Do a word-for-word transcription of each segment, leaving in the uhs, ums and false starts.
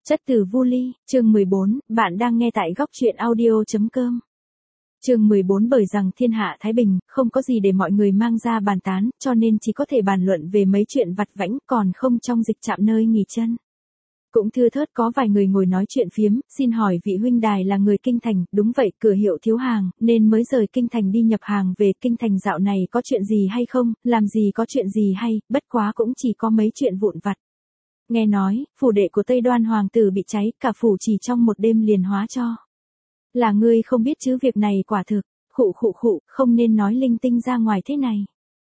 Chất từ Vu Ly, chương mười bốn, bạn đang nghe tại góc truyện audio.com. Chương mười bốn bởi rằng thiên hạ thái bình, không có gì để mọi người mang ra bàn tán, cho nên chỉ có thể bàn luận về mấy chuyện vặt vãnh, còn không trong dịch trạm nơi nghỉ chân. Cũng thưa thớt có vài người ngồi nói chuyện phiếm, xin hỏi vị huynh đài là người Kinh Thành, đúng vậy, cửa hiệu thiếu hàng, nên mới rời Kinh Thành đi nhập hàng về. Kinh Thành dạo này có chuyện gì hay không, làm gì có chuyện gì hay, bất quá cũng chỉ có mấy chuyện vụn vặt. Nghe nói, phủ đệ của Tây Đoan hoàng tử bị cháy, cả phủ chỉ trong một đêm liền hóa cho. Là ngươi không biết chứ, việc này quả thực, khụ khụ khụ, không nên nói linh tinh ra ngoài thế này.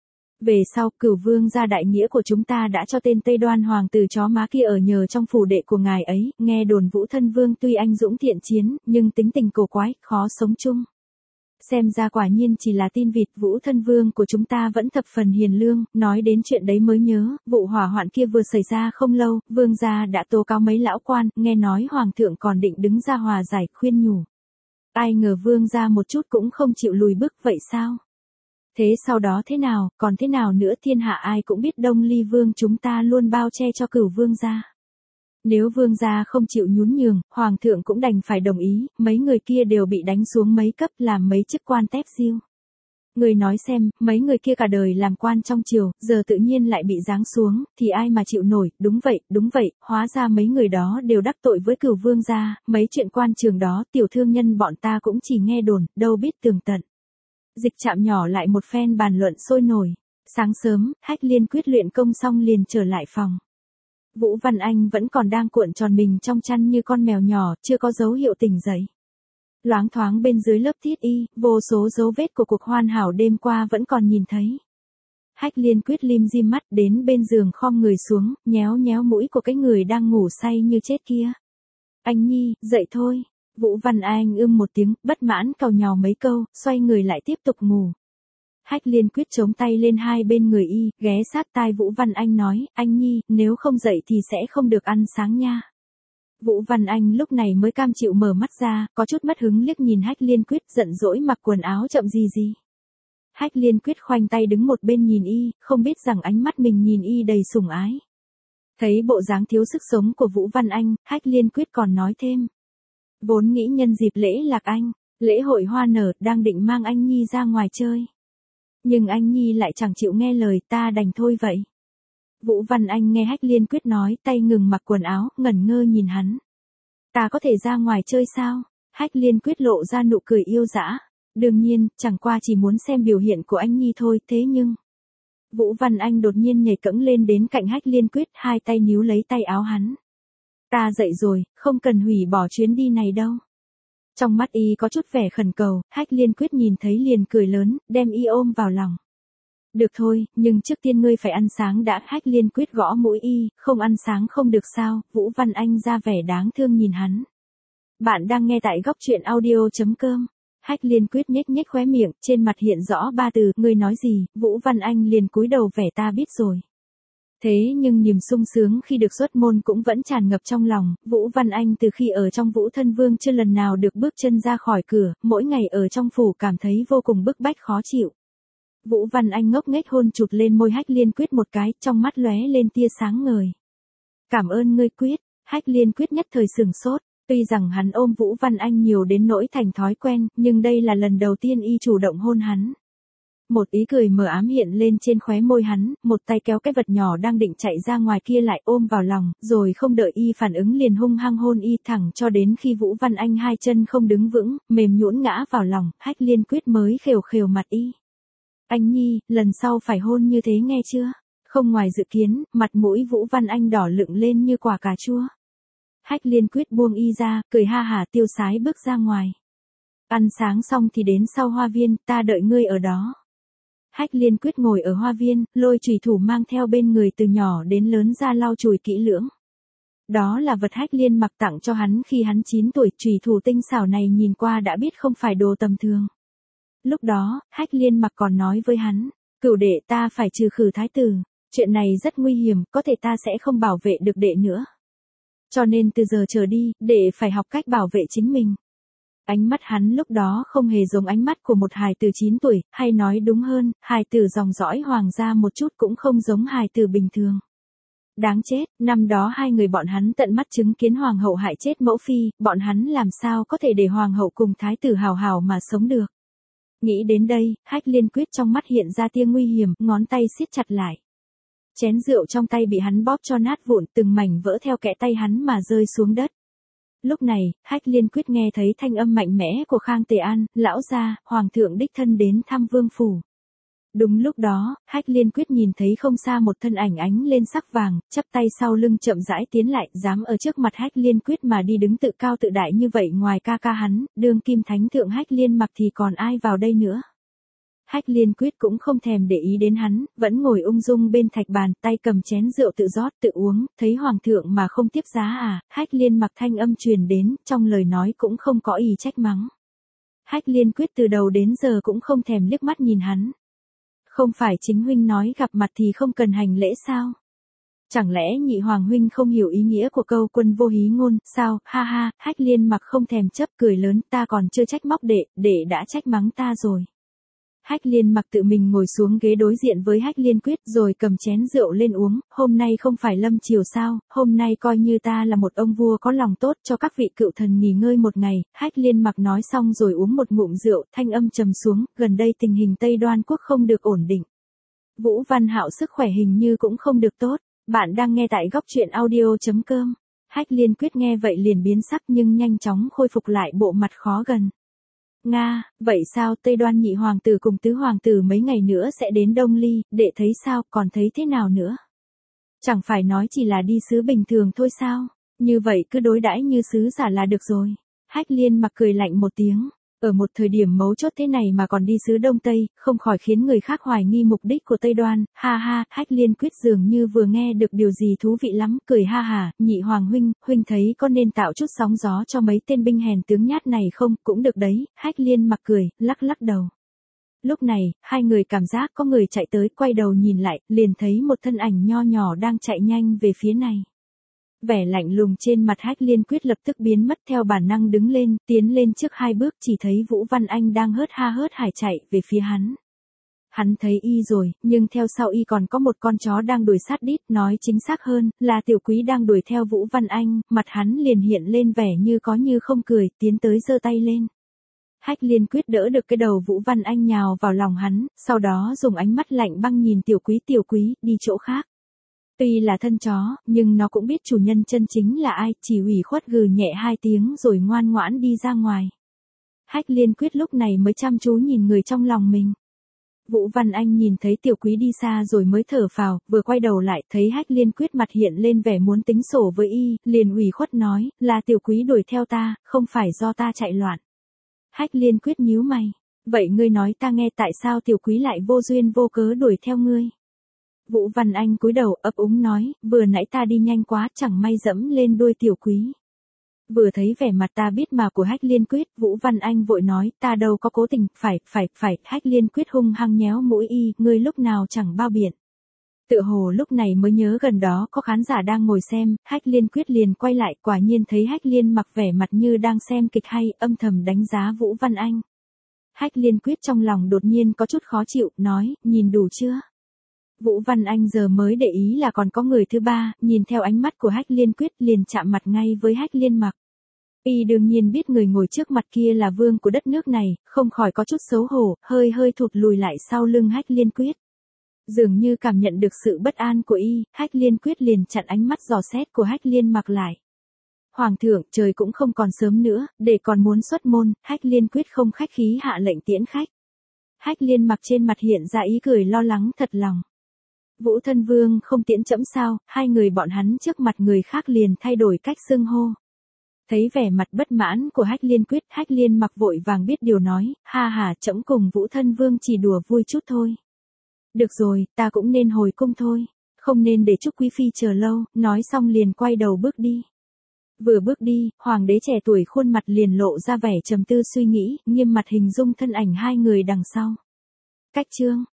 Về sau, Cửu vương gia đại nghĩa của chúng ta đã cho tên Tây Đoan hoàng tử chó má kia ở nhờ trong phủ đệ của ngài ấy, nghe đồn Vũ thân vương tuy anh dũng thiện chiến, nhưng tính tình cổ quái, khó sống chung. Xem ra quả nhiên chỉ là tin vịt. Vũ thân vương của chúng ta vẫn thập phần hiền lương. Nói đến chuyện đấy mới nhớ, vụ hỏa hoạn kia vừa xảy ra không lâu, vương gia đã tố cáo mấy lão quan, nghe nói hoàng thượng còn định đứng ra hòa giải, khuyên nhủ. Ai ngờ vương gia một chút cũng không chịu lùi bước, vậy sao? Thế sau đó thế nào, còn thế nào nữa, thiên hạ ai cũng biết Đông Ly vương chúng ta luôn bao che cho Cửu vương gia. Nếu vương gia không chịu nhún nhường, hoàng thượng cũng đành phải đồng ý, mấy người kia đều bị đánh xuống mấy cấp, làm mấy chức quan tép diêu. Người nói xem, mấy người kia cả đời làm quan trong triều, giờ tự nhiên lại bị giáng xuống, thì ai mà chịu nổi. Đúng vậy, đúng vậy, hóa ra mấy người đó đều đắc tội với Cửu vương gia, mấy chuyện quan trường đó tiểu thương nhân bọn ta cũng chỉ nghe đồn, đâu biết tường tận. Dịch trạm nhỏ lại một phen bàn luận sôi nổi. Sáng sớm, Hách Liên quyết luyện công xong liền trở lại phòng. Vũ Văn Anh vẫn còn đang cuộn tròn mình trong chăn như con mèo nhỏ, chưa có dấu hiệu tỉnh dậy. Loáng thoáng bên dưới lớp thiết y, vô số dấu vết của cuộc hoàn hảo đêm qua vẫn còn nhìn thấy. Hách Liên quyết lim dim mắt đến bên giường khom người xuống, nhéo nhéo mũi của cái người đang ngủ say như chết kia. Anh Nhi, dậy thôi. Vũ Văn Anh ưm một tiếng, bất mãn càu nhàu mấy câu, xoay người lại tiếp tục ngủ. Hách Liên quyết chống tay lên hai bên người y, ghé sát tai Vũ Văn Anh nói, anh Nhi, nếu không dậy thì sẽ không được ăn sáng nha. Vũ Văn Anh lúc này mới cam chịu mở mắt ra, có chút mất hứng liếc nhìn Hách Liên quyết, giận dỗi mặc quần áo chậm gì gì. Hách Liên quyết khoanh tay đứng một bên nhìn y, không biết rằng ánh mắt mình nhìn y đầy sủng ái. Thấy bộ dáng thiếu sức sống của Vũ Văn Anh, Hách Liên quyết còn nói thêm. Vốn nghĩ nhân dịp lễ Lạc Anh, lễ hội hoa nở, đang định mang anh Nhi ra ngoài chơi. Nhưng anh Nhi lại chẳng chịu nghe lời, ta đành thôi vậy. Vũ Văn Anh nghe Hách Liên quyết nói, tay ngừng mặc quần áo, ngẩn ngơ nhìn hắn. Ta có thể ra ngoài chơi sao? Hách Liên quyết lộ ra nụ cười yêu dã. Đương nhiên, chẳng qua chỉ muốn xem biểu hiện của anh Nhi thôi, thế nhưng... Vũ Văn Anh đột nhiên nhảy cẫng lên đến cạnh Hách Liên quyết, hai tay níu lấy tay áo hắn. Ta dậy rồi, không cần hủy bỏ chuyến đi này đâu. Trong mắt y có chút vẻ khẩn cầu, Hách Liên quyết nhìn thấy liền cười lớn, đem y ôm vào lòng. Được thôi, nhưng trước tiên ngươi phải ăn sáng đã. Hách Liên quyết gõ mũi y, không ăn sáng không được sao? Vũ Văn Anh ra vẻ đáng thương nhìn hắn. Bạn đang nghe tại góc truyện audio.com. Hách Liên quyết nhếch nhếch khóe miệng, trên mặt hiện rõ ba từ, ngươi nói gì? Vũ Văn Anh liền cúi đầu vẻ ta biết rồi. Thế nhưng niềm sung sướng khi được xuất môn cũng vẫn tràn ngập trong lòng. Vũ Văn Anh từ khi ở trong Vũ thân vương chưa lần nào được bước chân ra khỏi cửa, mỗi ngày ở trong phủ cảm thấy vô cùng bức bách khó chịu. Vũ Văn Anh ngốc nghếch hôn chụt lên môi Hách Liên quyết một cái, trong mắt lóe lên tia sáng ngời. Cảm ơn ngươi Quyết. Hách Liên quyết nhất thời sửng sốt. Tuy rằng hắn ôm Vũ Văn Anh nhiều đến nỗi thành thói quen, nhưng đây là lần đầu tiên y chủ động hôn hắn. Một ý cười mờ ám hiện lên trên khóe môi hắn, một tay kéo cái vật nhỏ đang định chạy ra ngoài kia lại ôm vào lòng, rồi không đợi y phản ứng liền hung hăng hôn y thẳng cho đến khi Vũ Văn Anh hai chân không đứng vững, mềm nhũn ngã vào lòng, Hách Liên quyết mới khều khều mặt y. Anh Nhi, lần sau phải hôn như thế nghe chưa? Không ngoài dự kiến, mặt mũi Vũ Văn Anh đỏ lựng lên như quả cà chua. Hách Liên quyết buông y ra, cười ha hả tiêu sái bước ra ngoài. Ăn sáng xong thì đến sau hoa viên, ta đợi ngươi ở đó. Hách Liên quyết ngồi ở hoa viên, lôi chùy thủ mang theo bên người từ nhỏ đến lớn ra lau chùi kỹ lưỡng. Đó là vật Hách Liên mặc tặng cho hắn khi hắn chín tuổi, chùy thủ tinh xảo này nhìn qua đã biết không phải đồ tầm thường. Lúc đó, Hách Liên mặc còn nói với hắn, cửu đệ ta phải trừ khử thái tử, chuyện này rất nguy hiểm, có thể ta sẽ không bảo vệ được đệ nữa. Cho nên từ giờ trở đi, đệ phải học cách bảo vệ chính mình. Ánh mắt hắn lúc đó không hề giống ánh mắt của một hài tử chín tuổi, hay nói đúng hơn, hài tử dòng dõi hoàng gia một chút cũng không giống hài tử bình thường. Đáng chết, năm đó hai người bọn hắn tận mắt chứng kiến hoàng hậu hại chết mẫu phi, bọn hắn làm sao có thể để hoàng hậu cùng thái tử hào hào mà sống được. Nghĩ đến đây, Hách Liên Quyết trong mắt hiện ra tia nguy hiểm, ngón tay siết chặt lại. Chén rượu trong tay bị hắn bóp cho nát vụn, từng mảnh vỡ theo kẽ tay hắn mà rơi xuống đất. Lúc này, Hách Liên Quyết nghe thấy thanh âm mạnh mẽ của Khang Tề An, lão gia, hoàng thượng đích thân đến thăm vương phủ. Đúng lúc đó, Hách Liên Quyết nhìn thấy không xa một thân ảnh ánh lên sắc vàng, chắp tay sau lưng chậm rãi tiến lại, dám ở trước mặt Hách Liên Quyết mà đi đứng tự cao tự đại như vậy, ngoài ca ca hắn, đương kim thánh thượng Hách Liên Mặc thì còn ai vào đây nữa. Hách Liên Quyết cũng không thèm để ý đến hắn, vẫn ngồi ung dung bên thạch bàn, tay cầm chén rượu tự rót tự uống, thấy hoàng thượng mà không tiếp giá à. Hách Liên Mặc thanh âm truyền đến, trong lời nói cũng không có ý trách mắng. Hách Liên Quyết từ đầu đến giờ cũng không thèm liếc mắt nhìn hắn. Không phải chính huynh nói gặp mặt thì không cần hành lễ sao? Chẳng lẽ nhị hoàng huynh không hiểu ý nghĩa của câu quân vô hí ngôn, sao, ha ha. Hách Liên Mặc không thèm chấp cười lớn, ta còn chưa trách móc đệ, đệ đã trách mắng ta rồi. Hách Liên Mặc tự mình ngồi xuống ghế đối diện với Hách Liên Quyết rồi cầm chén rượu lên uống, hôm nay không phải lâm chiều sao, hôm nay coi như ta là một ông vua có lòng tốt cho các vị cựu thần nghỉ ngơi một ngày. Hách Liên Mặc nói xong rồi uống một ngụm rượu, thanh âm trầm xuống, gần đây tình hình Tây Đoan quốc không được ổn định. Vũ Văn Hạo sức khỏe hình như cũng không được tốt, bạn đang nghe tại góc truyện audio chấm com. Hách Liên Quyết nghe vậy liền biến sắc nhưng nhanh chóng khôi phục lại bộ mặt khó gần. Nga, vậy sao Tây Đoan nhị hoàng tử cùng tứ hoàng tử mấy ngày nữa sẽ đến Đông Ly, đệ thấy sao, còn thấy thế nào nữa? Chẳng phải nói chỉ là đi sứ bình thường thôi sao, như vậy cứ đối đãi như sứ giả là được rồi. Hách Liên Mặc cười lạnh một tiếng, ở một thời điểm mấu chốt thế này mà còn đi sứ Đông Tây, không khỏi khiến người khác hoài nghi mục đích của Tây Đoan, ha ha. Hách Liên Quyết dường như vừa nghe được điều gì thú vị lắm, cười ha hà, nhị hoàng huynh, huynh thấy có nên tạo chút sóng gió cho mấy tên binh hèn tướng nhát này không, cũng được đấy. Hách Liên Mặc cười, lắc lắc đầu. Lúc này, hai người cảm giác có người chạy tới, quay đầu nhìn lại, liền thấy một thân ảnh nho nhỏ đang chạy nhanh về phía này. Vẻ lạnh lùng trên mặt Hách Liên Quyết lập tức biến mất, theo bản năng đứng lên, tiến lên trước hai bước, chỉ thấy Vũ Văn Anh đang hớt ha hớt hải chạy về phía hắn. Hắn thấy y rồi, nhưng theo sau y còn có một con chó đang đuổi sát đít, nói chính xác hơn, là Tiểu Quý đang đuổi theo Vũ Văn Anh, mặt hắn liền hiện lên vẻ như có như không cười, tiến tới giơ tay lên. Hách Liên Quyết đỡ được cái đầu Vũ Văn Anh nhào vào lòng hắn, sau đó dùng ánh mắt lạnh băng nhìn Tiểu Quý, Tiểu Quý, đi chỗ khác. Tuy là thân chó, nhưng nó cũng biết chủ nhân chân chính là ai, chỉ ủy khuất gừ nhẹ hai tiếng rồi ngoan ngoãn đi ra ngoài. Hách Liên Quyết lúc này mới chăm chú nhìn người trong lòng mình. Vũ Văn Anh nhìn thấy Tiểu Quý đi xa rồi mới thở phào, vừa quay đầu lại, thấy Hách Liên Quyết mặt hiện lên vẻ muốn tính sổ với y, liền ủy khuất nói, là Tiểu Quý đuổi theo ta, không phải do ta chạy loạn. Hách Liên Quyết nhíu mày, vậy ngươi nói ta nghe tại sao Tiểu Quý lại vô duyên vô cớ đuổi theo ngươi? Vũ Văn Anh cúi đầu ấp úng nói, vừa nãy ta đi nhanh quá, chẳng may dẫm lên đuôi Tiểu Quý. Vừa thấy vẻ mặt ta biết mà của Hách Liên Quyết, Vũ Văn Anh vội nói, ta đâu có cố tình, phải, phải, phải. Hách Liên Quyết hung hăng nhéo mũi y, ngươi lúc nào chẳng bao biện. Tựa hồ lúc này mới nhớ gần đó có khán giả đang ngồi xem, Hách Liên Quyết liền quay lại, quả nhiên thấy Hách Liên Mặc vẻ mặt như đang xem kịch hay, âm thầm đánh giá Vũ Văn Anh. Hách Liên Quyết trong lòng đột nhiên có chút khó chịu, nói, nhìn đủ chưa? Vũ Văn Anh giờ mới để ý là còn có người thứ ba, nhìn theo ánh mắt của Hách Liên Quyết liền chạm mặt ngay với Hách Liên Mặc. Y đương nhiên biết người ngồi trước mặt kia là vương của đất nước này, không khỏi có chút xấu hổ, hơi hơi thụt lùi lại sau lưng Hách Liên Quyết. Dường như cảm nhận được sự bất an của y, Hách Liên Quyết liền chặn ánh mắt dò xét của Hách Liên Mặc lại. Hoàng thượng, trời cũng không còn sớm nữa, để còn muốn xuất môn, Hách Liên Quyết không khách khí hạ lệnh tiễn khách. Hách Liên Mặc trên mặt hiện ra ý cười lo lắng thật lòng. Vũ thân vương không tiễn trẫm sao? Hai người bọn hắn trước mặt người khác liền thay đổi cách xưng hô. Thấy vẻ mặt bất mãn của Hách Liên Quyết, Hách Liên Mặc vội vàng biết điều nói, ha ha, trẫm cùng Vũ thân vương chỉ đùa vui chút thôi. Được rồi, ta cũng nên hồi cung thôi, không nên để Trúc quý phi chờ lâu. Nói xong liền quay đầu bước đi. Vừa bước đi, hoàng đế trẻ tuổi khuôn mặt liền lộ ra vẻ trầm tư suy nghĩ, nghiêm mặt hình dung thân ảnh hai người đằng sau. Cách chương